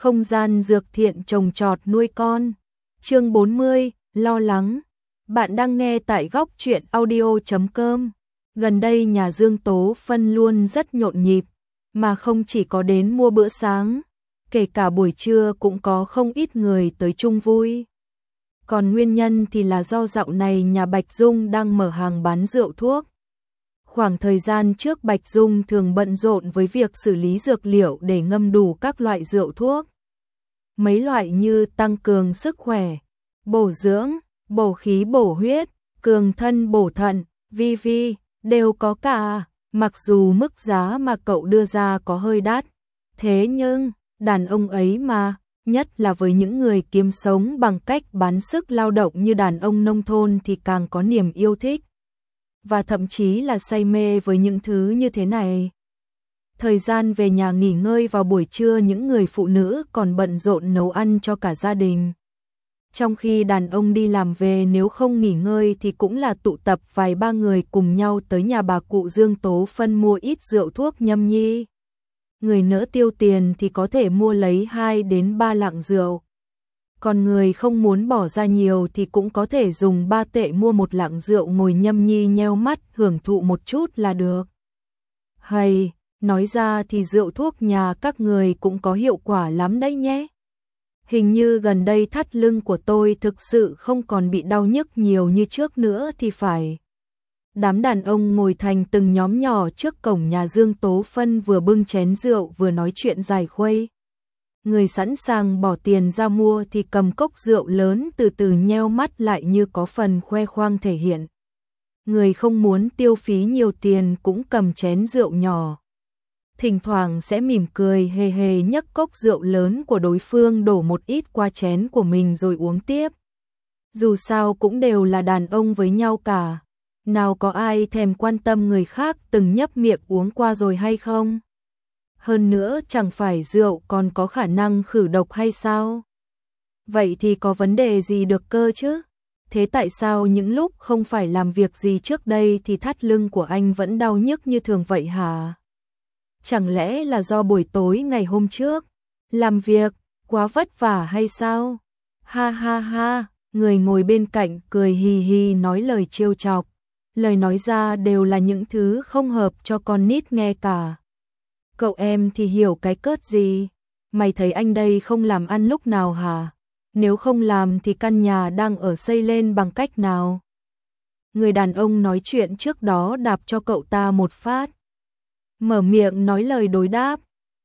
không gian dược thiện trồng trọt nuôi con. Chương 40, lo lắng. Bạn đang nghe tại góc truyện audio.com. Gần đây nhà Dương Tố Phân luôn rất nhộn nhịp, mà không chỉ có đến mua bữa sáng, kể cả buổi trưa cũng có không ít người tới chung vui. Còn nguyên nhân thì là do dạo này nhà Bạch Dung đang mở hàng bán rượu thuốc. Khoảng thời gian trước Bạch Dung thường bận rộn với việc xử lý dược liệu để ngâm đủ các loại rượu thuốc. Mấy loại như tăng cường sức khỏe, bổ dưỡng, bổ khí bổ huyết, cường thân bổ thận, vi đều có cả. Mặc dù mức giá mà cậu đưa ra có hơi đắt, thế nhưng đàn ông ấy mà, nhất là với những người kiếm sống bằng cách bán sức lao động như đàn ông nông thôn thì càng có niềm yêu thích. Và thậm chí là say mê với những thứ như thế này. Thời gian về nhà nghỉ ngơi vào buổi trưa, những người phụ nữ còn bận rộn nấu ăn cho cả gia đình. Trong khi đàn ông đi làm về, nếu không nghỉ ngơi thì cũng là tụ tập vài ba người cùng nhau tới nhà bà cụ Dương Tố Phân mua ít rượu thuốc nhâm nhi. Người nỡ tiêu tiền thì có thể mua lấy 2 đến 3 lạng rượu. Còn người không muốn bỏ ra nhiều thì cũng có thể dùng 3 tệ mua 1 lạng rượu ngồi nhâm nhi nheo mắt hưởng thụ một chút là được. Hay, nói ra thì rượu thuốc nhà các người cũng có hiệu quả lắm đấy nhé. Hình như gần đây thắt lưng của tôi thực sự không còn bị đau nhức nhiều như trước nữa thì phải. Đám đàn ông ngồi thành từng nhóm nhỏ trước cổng nhà Dương Tố Phân, vừa bưng chén rượu vừa nói chuyện dài khuây. Người sẵn sàng bỏ tiền ra mua thì cầm cốc rượu lớn từ từ nheo mắt lại như có phần khoe khoang thể hiện. Người không muốn tiêu phí nhiều tiền cũng cầm chén rượu nhỏ. Thỉnh thoảng sẽ mỉm cười hề hề nhấc cốc rượu lớn của đối phương đổ một ít qua chén của mình rồi uống tiếp. Dù sao cũng đều là đàn ông với nhau cả. Nào có ai thèm quan tâm người khác từng nhấp miệng uống qua rồi hay không? Hơn nữa chẳng phải rượu còn có khả năng khử độc hay sao? Vậy thì có vấn đề gì được cơ chứ? Thế tại sao những lúc không phải làm việc gì trước đây thì thắt lưng của anh vẫn đau nhức như thường vậy hả? Chẳng lẽ là do buổi tối ngày hôm trước làm việc quá vất vả hay sao? Ha ha ha, người ngồi bên cạnh cười hì hì nói lời trêu chọc. Lời nói ra đều là những thứ không hợp cho con nít nghe cả. Cậu em thì hiểu cái cớt gì? Mày thấy anh đây không làm ăn lúc nào hả? Nếu không làm thì căn nhà đang ở xây lên bằng cách nào? Người đàn ông nói chuyện trước đó đạp cho cậu ta một phát. Mở miệng nói lời đối đáp.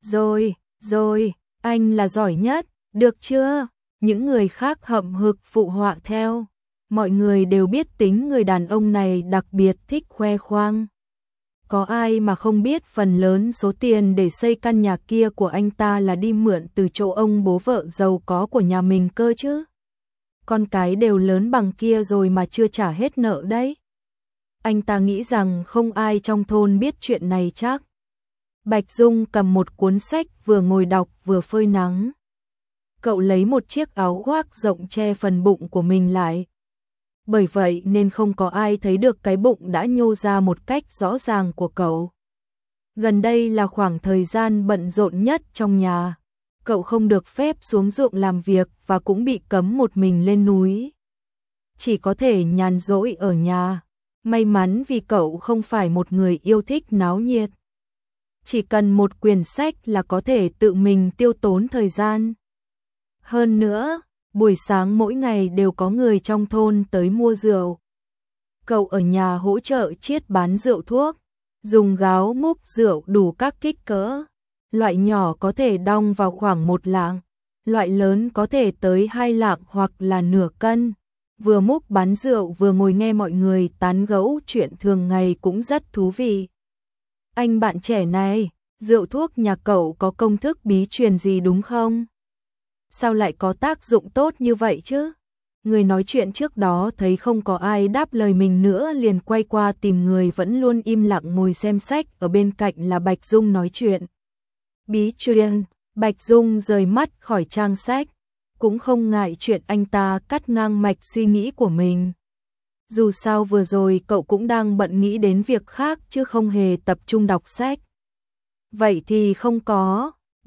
Rồi, anh là giỏi nhất, được chưa? Những người khác hậm hực phụ họa theo. Mọi người đều biết tính người đàn ông này đặc biệt thích khoe khoang. Có ai mà không biết phần lớn số tiền để xây căn nhà kia của anh ta là đi mượn từ chỗ ông bố vợ giàu có của nhà mình cơ chứ. Con cái đều lớn bằng kia rồi mà chưa trả hết nợ đấy. Anh ta nghĩ rằng không ai trong thôn biết chuyện này chắc. Bạch Dung cầm một cuốn sách vừa ngồi đọc vừa phơi nắng. Cậu lấy một chiếc áo khoác rộng che phần bụng của mình lại. Bởi vậy nên không có ai thấy được cái bụng đã nhô ra một cách rõ ràng của cậu. Gần đây là khoảng thời gian bận rộn nhất trong nhà. Cậu không được phép xuống ruộng làm việc và cũng bị cấm một mình lên núi. Chỉ có thể nhàn rỗi ở nhà. May mắn vì cậu không phải một người yêu thích náo nhiệt. Chỉ cần một quyển sách là có thể tự mình tiêu tốn thời gian. Hơn nữa, buổi sáng mỗi ngày đều có người trong thôn tới mua rượu. Cậu ở nhà hỗ trợ chiết bán rượu thuốc, dùng gáo múc rượu đủ các kích cỡ. Loại nhỏ có thể đong vào khoảng 1 lạng, loại lớn có thể tới 2 lạng hoặc là nửa cân. Vừa múc bán rượu vừa ngồi nghe mọi người tán gẫu chuyện thường ngày cũng rất thú vị. Anh bạn trẻ này, rượu thuốc nhà cậu có công thức bí truyền gì đúng không? Sao lại có tác dụng tốt như vậy chứ? Người nói chuyện trước đó thấy không có ai đáp lời mình nữa liền quay qua tìm người vẫn luôn im lặng ngồi xem sách ở bên cạnh là Bạch Dung nói chuyện. Bí truyền, Bạch Dung rời mắt khỏi trang sách, cũng không ngại chuyện anh ta cắt ngang mạch suy nghĩ của mình. Dù sao vừa rồi cậu cũng đang bận nghĩ đến việc khác chứ không hề tập trung đọc sách. Vậy thì không có.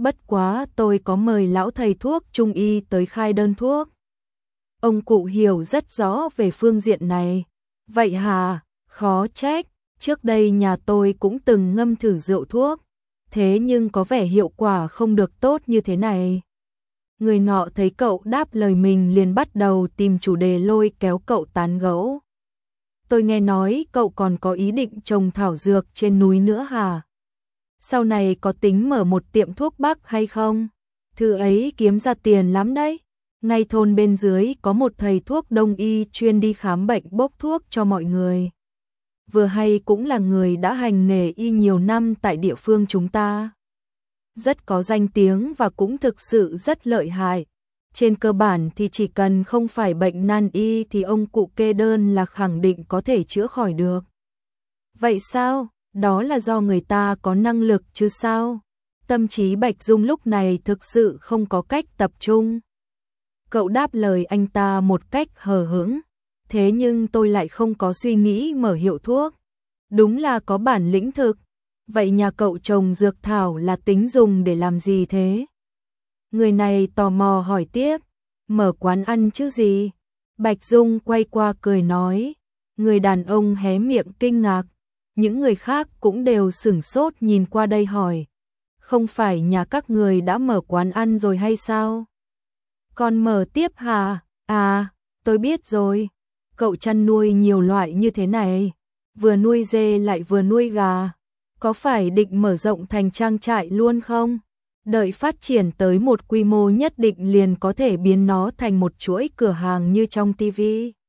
bất quá tôi có mời lão thầy thuốc trung y tới khai đơn thuốc. Ông cụ hiểu rất rõ về phương diện này. Vậy hả, khó trách, trước đây nhà tôi cũng từng ngâm thử rượu thuốc, thế nhưng có vẻ hiệu quả không được tốt như thế này. Người nọ thấy cậu đáp lời mình liền bắt đầu tìm chủ đề lôi kéo cậu tán gẫu. Tôi nghe nói cậu còn có ý định trồng thảo dược trên núi nữa hả? Sau này có tính mở một tiệm thuốc bắc hay không? Thứ ấy kiếm ra tiền lắm đấy. Ngay thôn bên dưới có một thầy thuốc đông y chuyên đi khám bệnh bốc thuốc cho mọi người. Vừa hay cũng là người đã hành nghề y nhiều năm tại địa phương chúng ta. Rất có danh tiếng và cũng thực sự rất lợi hại. Trên cơ bản thì chỉ cần không phải bệnh nan y thì ông cụ kê đơn là khẳng định có thể chữa khỏi được. Vậy sao? Đó là do người ta có năng lực chứ sao? Tâm trí Bạch Dung lúc này thực sự không có cách tập trung. Cậu đáp lời anh ta một cách hờ hững. Thế nhưng tôi lại không có suy nghĩ mở hiệu thuốc. Đúng là có bản lĩnh thực. Vậy nhà cậu trồng dược thảo là tính dùng để làm gì thế? Người này tò mò hỏi tiếp. Mở quán ăn chứ gì? Bạch Dung quay qua cười nói. Người đàn ông hé miệng kinh ngạc. Những người khác cũng đều sửng sốt nhìn qua đây hỏi. Không phải nhà các người đã mở quán ăn rồi hay sao? Còn mở tiếp hả? À, tôi biết rồi. Cậu chăn nuôi nhiều loại như thế này. Vừa nuôi dê lại vừa nuôi gà. Có phải định mở rộng thành trang trại luôn không? Đợi phát triển tới một quy mô nhất định liền có thể biến nó thành một chuỗi cửa hàng như trong TV.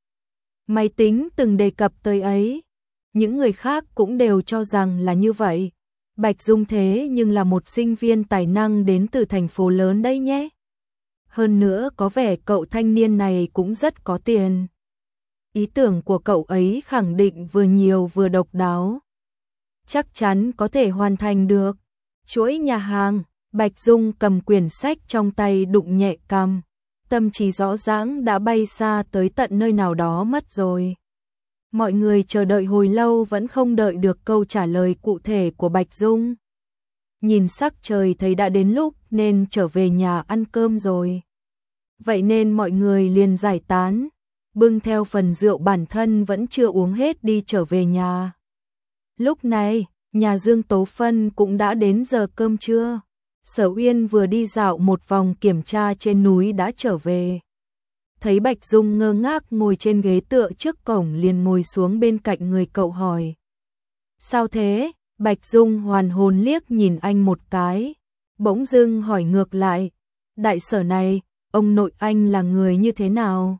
Máy tính từng đề cập tới ấy. Những người khác cũng đều cho rằng là như vậy. Bạch Dung thế nhưng là một sinh viên tài năng đến từ thành phố lớn đấy nhé. Hơn nữa có vẻ cậu thanh niên này cũng rất có tiền. Ý tưởng của cậu ấy khẳng định vừa nhiều vừa độc đáo. Chắc chắn có thể hoàn thành được. Chuỗi nhà hàng, Bạch Dung cầm quyển sách trong tay đụng nhẹ cằm. Tâm trí rõ ràng đã bay xa tới tận nơi nào đó mất rồi. Mọi người chờ đợi hồi lâu vẫn không đợi được câu trả lời cụ thể của Bạch Dung. Nhìn sắc trời thấy đã đến lúc nên trở về nhà ăn cơm rồi. Vậy nên mọi người liền giải tán, bưng theo phần rượu bản thân vẫn chưa uống hết đi trở về nhà. Lúc này, nhà Dương Tố Phân cũng đã đến giờ cơm trưa. Sở Uyên vừa đi dạo một vòng kiểm tra trên núi đã trở về. Thấy Bạch Dung ngơ ngác ngồi trên ghế tựa trước cổng liền ngồi xuống bên cạnh người cậu hỏi. Sao thế? Bạch Dung hoàn hồn liếc nhìn anh một cái. Bỗng dưng hỏi ngược lại. Đại sở này, ông nội anh là người như thế nào?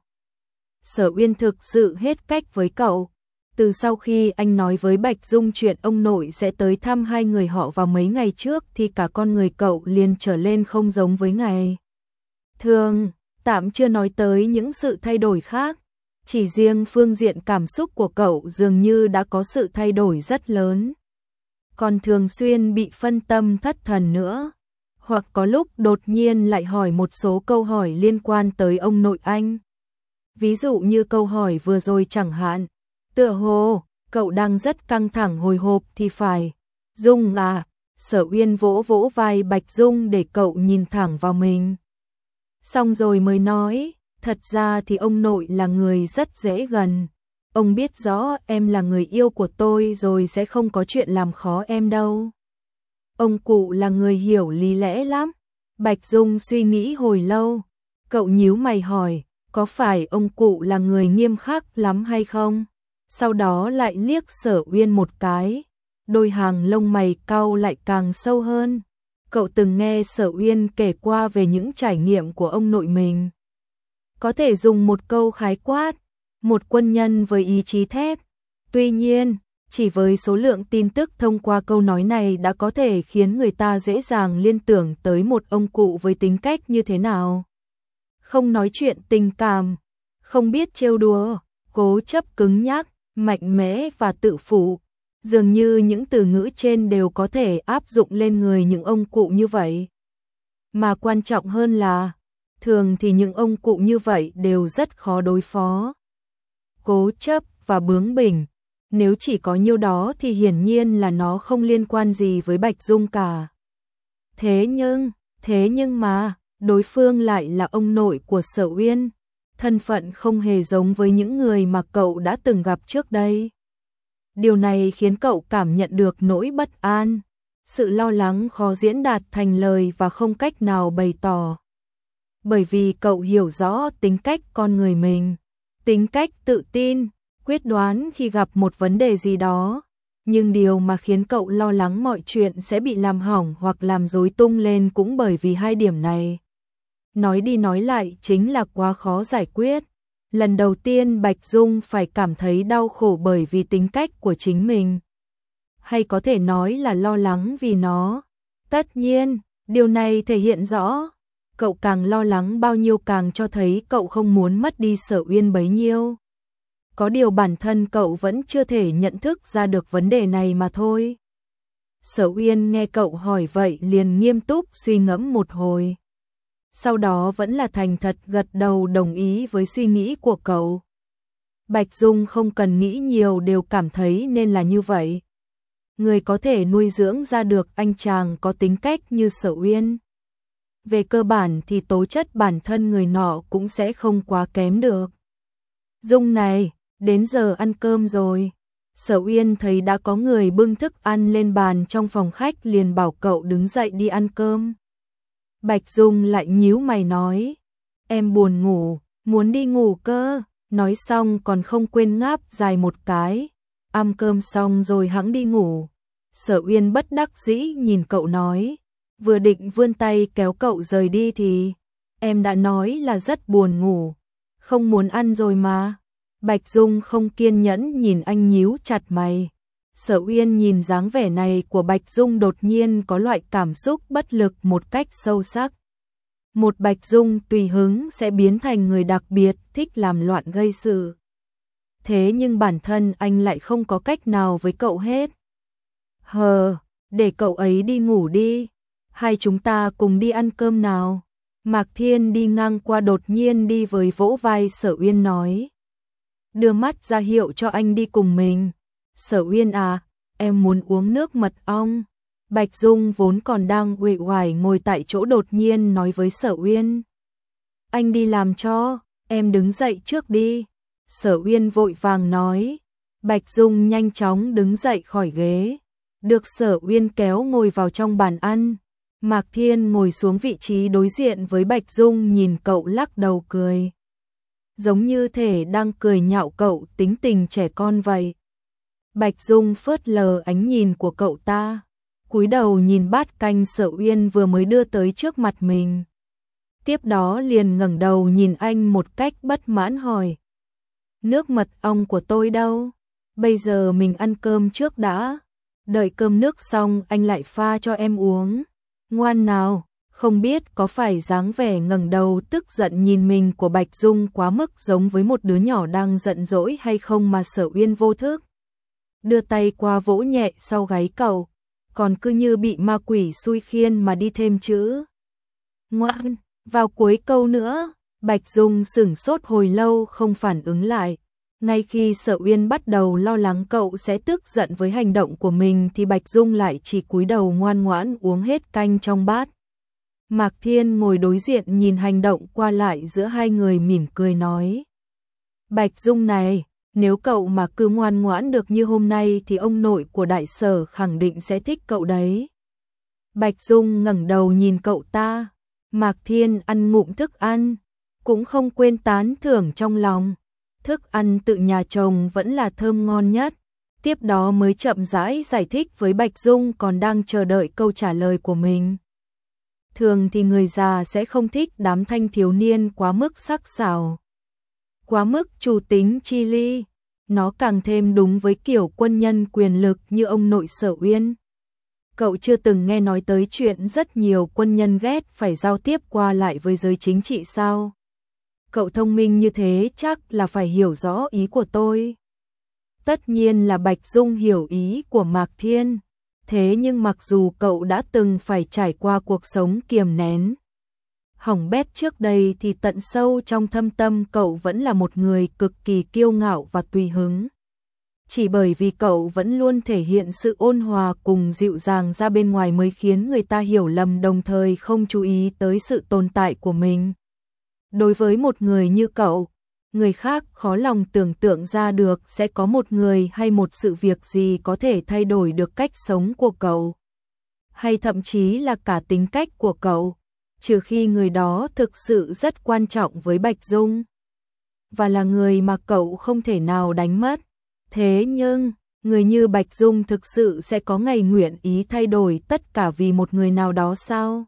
Sở Uyên thực sự hết cách với cậu. Từ sau khi anh nói với Bạch Dung chuyện ông nội sẽ tới thăm hai người họ vào mấy ngày trước thì cả con người cậu liền trở lên không giống với ngày thường. Tạm chưa nói tới những sự thay đổi khác, chỉ riêng phương diện cảm xúc của cậu dường như đã có sự thay đổi rất lớn. Còn thường xuyên bị phân tâm thất thần nữa, hoặc có lúc đột nhiên lại hỏi một số câu hỏi liên quan tới ông nội anh. Ví dụ như câu hỏi vừa rồi chẳng hạn, tựa hồ, cậu đang rất căng thẳng hồi hộp thì phải. Dung à, Sở Uyên vỗ vỗ vai Bạch Dung để cậu nhìn thẳng vào mình. Xong rồi mới nói, thật ra thì ông nội là người rất dễ gần. Ông biết rõ em là người yêu của tôi rồi sẽ không có chuyện làm khó em đâu. Ông cụ là người hiểu lý lẽ lắm. Bạch Dung suy nghĩ hồi lâu. Cậu nhíu mày hỏi, có phải ông cụ là người nghiêm khắc lắm hay không? Sau đó lại liếc Sở Uyên một cái. Đôi hàng lông mày cau lại càng sâu hơn. Cậu từng nghe Sở Uyên kể qua về những trải nghiệm của ông nội mình. Có thể dùng một câu khái quát, một quân nhân với ý chí thép. Tuy nhiên, chỉ với số lượng tin tức thông qua câu nói này đã có thể khiến người ta dễ dàng liên tưởng tới một ông cụ với tính cách như thế nào. Không nói chuyện tình cảm, không biết trêu đùa, cố chấp cứng nhắc, mạnh mẽ và tự phụ. Dường như những từ ngữ trên đều có thể áp dụng lên người những ông cụ như vậy. Mà quan trọng hơn là, thường thì những ông cụ như vậy đều rất khó đối phó. Cố chấp và bướng bỉnh, nếu chỉ có nhiêu đó thì hiển nhiên là nó không liên quan gì với Bạch Dung cả. Thế nhưng, Thế nhưng mà, đối phương lại là ông nội của Sở Uyên, thân phận không hề giống với những người mà cậu đã từng gặp trước đây. Điều này khiến cậu cảm nhận được nỗi bất an, sự lo lắng khó diễn đạt thành lời và không cách nào bày tỏ. Bởi vì cậu hiểu rõ tính cách con người mình, tính cách tự tin, quyết đoán khi gặp một vấn đề gì đó. Nhưng điều mà khiến cậu lo lắng mọi chuyện sẽ bị làm hỏng hoặc làm rối tung lên cũng bởi vì hai điểm này. Nói đi nói lại chính là quá khó giải quyết. Lần đầu tiên Bạch Dung phải cảm thấy đau khổ bởi vì tính cách của chính mình. Hay có thể nói là lo lắng vì nó. Tất nhiên, điều này thể hiện rõ. Cậu càng lo lắng bao nhiêu càng cho thấy cậu không muốn mất đi Sở Uyên bấy nhiêu. Có điều bản thân cậu vẫn chưa thể nhận thức ra được vấn đề này mà thôi. Sở Uyên nghe cậu hỏi vậy liền nghiêm túc suy ngẫm một hồi. Sau đó vẫn là thành thật gật đầu đồng ý với suy nghĩ của cậu. Bạch Dung không cần nghĩ nhiều đều cảm thấy nên là như vậy. Người có thể nuôi dưỡng ra được anh chàng có tính cách như Sở Uyên. Về cơ bản thì tố chất bản thân người nọ cũng sẽ không quá kém được. Dung này, đến giờ ăn cơm rồi. Sở Uyên thấy đã có người bưng thức ăn lên bàn trong phòng khách liền bảo cậu đứng dậy đi ăn cơm. Bạch Dung lại nhíu mày nói, em buồn ngủ, muốn đi ngủ cơ, nói xong còn không quên ngáp dài một cái, ăn cơm xong rồi hẵng đi ngủ. Sở Uyên bất đắc dĩ nhìn cậu nói, vừa định vươn tay kéo cậu rời đi thì, em đã nói là rất buồn ngủ, không muốn ăn rồi mà. Bạch Dung không kiên nhẫn nhìn anh nhíu chặt mày. Sở Uyên nhìn dáng vẻ này của Bạch Dung đột nhiên có loại cảm xúc bất lực một cách sâu sắc. Một Bạch Dung tùy hứng sẽ biến thành người đặc biệt thích làm loạn gây sự. Thế nhưng bản thân anh lại không có cách nào với cậu hết. Để cậu ấy đi ngủ đi. Hai chúng ta cùng đi ăn cơm nào. Mạc Thiên đi ngang qua đột nhiên đi với vỗ vai Sở Uyên nói. Đưa mắt ra hiệu cho anh đi cùng mình. Sở Uyên à, em muốn uống nước mật ong. Bạch Dung vốn còn đang uể oải ngồi tại chỗ đột nhiên nói với Sở Uyên. Anh đi làm cho, em đứng dậy trước đi. Sở Uyên vội vàng nói. Bạch Dung nhanh chóng đứng dậy khỏi ghế. Được Sở Uyên kéo ngồi vào trong bàn ăn. Mạc Thiên ngồi xuống vị trí đối diện với Bạch Dung nhìn cậu lắc đầu cười. Giống như thể đang cười nhạo cậu tính tình trẻ con vậy. Bạch Dung phớt lờ ánh nhìn của cậu ta, cúi đầu nhìn bát canh Sở Uyên vừa mới đưa tới trước mặt mình. Tiếp đó liền ngẩng đầu nhìn anh một cách bất mãn hỏi. Nước mật ong của tôi đâu? Bây giờ mình ăn cơm trước đã. Đợi cơm nước xong anh lại pha cho em uống. Ngoan nào, không biết có phải dáng vẻ ngẩng đầu tức giận nhìn mình của Bạch Dung quá mức giống với một đứa nhỏ đang giận dỗi hay không mà Sở Uyên vô thức. Đưa tay qua vỗ nhẹ sau gáy cậu, còn cứ như bị ma quỷ xui khiên mà đi thêm chữ. Ngoan, vào cuối câu nữa, Bạch Dung sửng sốt hồi lâu không phản ứng lại. Ngay khi Sở Uyên bắt đầu lo lắng cậu sẽ tức giận với hành động của mình thì Bạch Dung lại chỉ cúi đầu ngoan ngoãn uống hết canh trong bát. Mạc Thiên ngồi đối diện nhìn hành động qua lại giữa hai người mỉm cười nói. Bạch Dung này, nếu cậu mà cứ ngoan ngoãn được như hôm nay thì ông nội của Đại Sở khẳng định sẽ thích cậu đấy. Bạch Dung ngẩng đầu nhìn cậu ta. Mạc Thiên ăn ngụm thức ăn, cũng không quên tán thưởng trong lòng. Thức ăn tự nhà chồng vẫn là thơm ngon nhất. Tiếp đó mới chậm rãi giải thích với Bạch Dung còn đang chờ đợi câu trả lời của mình. Thường thì người già sẽ không thích đám thanh thiếu niên quá mức sắc sảo, quá mức chủ tính chi ly. Nó càng thêm đúng với kiểu quân nhân quyền lực như ông nội Sở Uyên. Cậu chưa từng nghe nói tới chuyện rất nhiều quân nhân ghét phải giao tiếp qua lại với giới chính trị sao? Cậu thông minh như thế chắc là phải hiểu rõ ý của tôi. Tất nhiên là Bạch Dung hiểu ý của Mạc Thiên. Thế nhưng mặc dù cậu đã từng phải trải qua cuộc sống kiềm nén, hỏng bét trước đây thì tận sâu trong thâm tâm cậu vẫn là một người cực kỳ kiêu ngạo và tùy hứng. Chỉ bởi vì cậu vẫn luôn thể hiện sự ôn hòa cùng dịu dàng ra bên ngoài mới khiến người ta hiểu lầm, đồng thời không chú ý tới sự tồn tại của mình. Đối với một người như cậu, người khác khó lòng tưởng tượng ra được sẽ có một người hay một sự việc gì có thể thay đổi được cách sống của cậu, hay thậm chí là cả tính cách của cậu, trừ khi người đó thực sự rất quan trọng với Bạch Dung, và là người mà cậu không thể nào đánh mất. Thế nhưng, người như Bạch Dung thực sự sẽ có ngày nguyện ý thay đổi tất cả vì một người nào đó sao?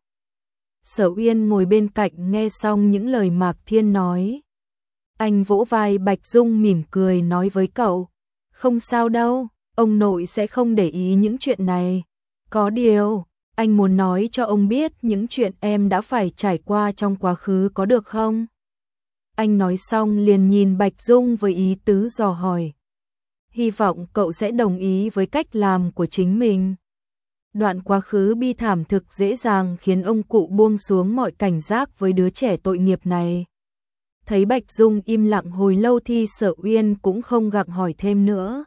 Sở Uyên ngồi bên cạnh nghe xong những lời Mạc Thiên nói. Anh vỗ vai Bạch Dung mỉm cười nói với cậu, không sao đâu, ông nội sẽ không để ý những chuyện này. Có điều, anh muốn nói cho ông biết những chuyện em đã phải trải qua trong quá khứ có được không? Anh nói xong liền nhìn Bạch Dung với ý tứ dò hỏi. Hy vọng cậu sẽ đồng ý với cách làm của chính mình. Đoạn quá khứ bi thảm thực dễ dàng khiến ông cụ buông xuống mọi cảnh giác với đứa trẻ tội nghiệp này. Thấy Bạch Dung im lặng hồi lâu thì Sở Uyên cũng không gặng hỏi thêm nữa.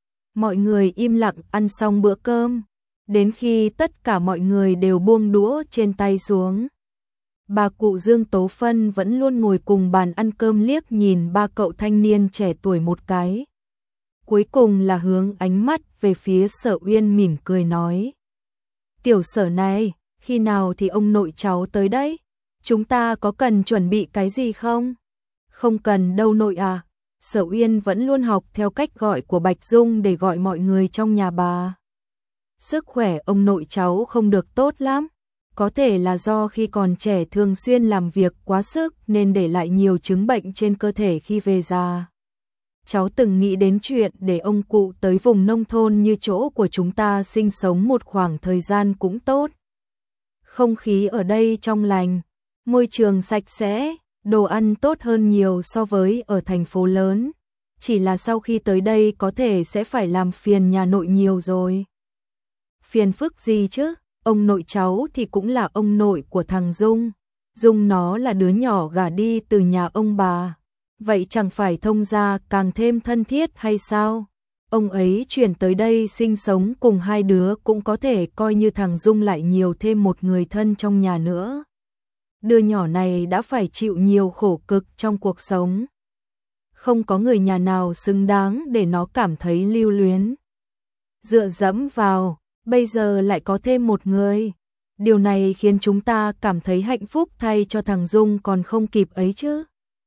Mọi người im lặng ăn xong bữa cơm, đến khi tất cả mọi người đều buông đũa trên tay xuống. Bà cụ Dương Tố Phân vẫn luôn ngồi cùng bàn ăn cơm liếc nhìn ba cậu thanh niên trẻ tuổi một cái. Cuối cùng là hướng ánh mắt về phía Sở Uyên mỉm cười nói. Tiểu Sở này, khi nào thì ông nội cháu tới đấy? Chúng ta có cần chuẩn bị cái gì không? Không cần đâu nội à. Sở Uyên vẫn luôn học theo cách gọi của Bạch Dung để gọi mọi người trong nhà bà. Sức khỏe ông nội cháu không được tốt lắm. Có thể là do khi còn trẻ thường xuyên làm việc quá sức nên để lại nhiều chứng bệnh trên cơ thể khi về già. Cháu từng nghĩ đến chuyện để ông cụ tới vùng nông thôn như chỗ của chúng ta sinh sống một khoảng thời gian cũng tốt. Không khí ở đây trong lành, môi trường sạch sẽ, đồ ăn tốt hơn nhiều so với ở thành phố lớn. Chỉ là sau khi tới đây có thể sẽ phải làm phiền nhà nội nhiều rồi. Phiền phức gì chứ? Ông nội cháu thì cũng là ông nội của thằng Dung. Dung nó là đứa nhỏ gả đi từ nhà ông bà. Vậy chẳng phải thông gia càng thêm thân thiết hay sao? Ông ấy chuyển tới đây sinh sống cùng hai đứa cũng có thể coi như thằng Dung lại nhiều thêm một người thân trong nhà nữa. Đứa nhỏ này đã phải chịu nhiều khổ cực trong cuộc sống. Không có người nhà nào xứng đáng để nó cảm thấy lưu luyến. Dựa dẫm vào, bây giờ lại có thêm một người. Điều này khiến chúng ta cảm thấy hạnh phúc thay cho thằng Dung còn không kịp ấy chứ.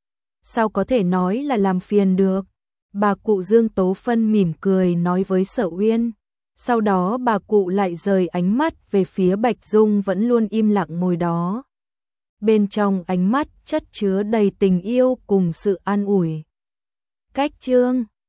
Sao có thể nói là làm phiền được? Bà cụ Dương Tố Phân mỉm cười nói với Sở Uyên. Sau đó bà cụ lại rời ánh mắt về phía Bạch Dung vẫn luôn im lặng ngồi đó. Bên trong ánh mắt chất chứa đầy tình yêu cùng sự an ủi. Cách chương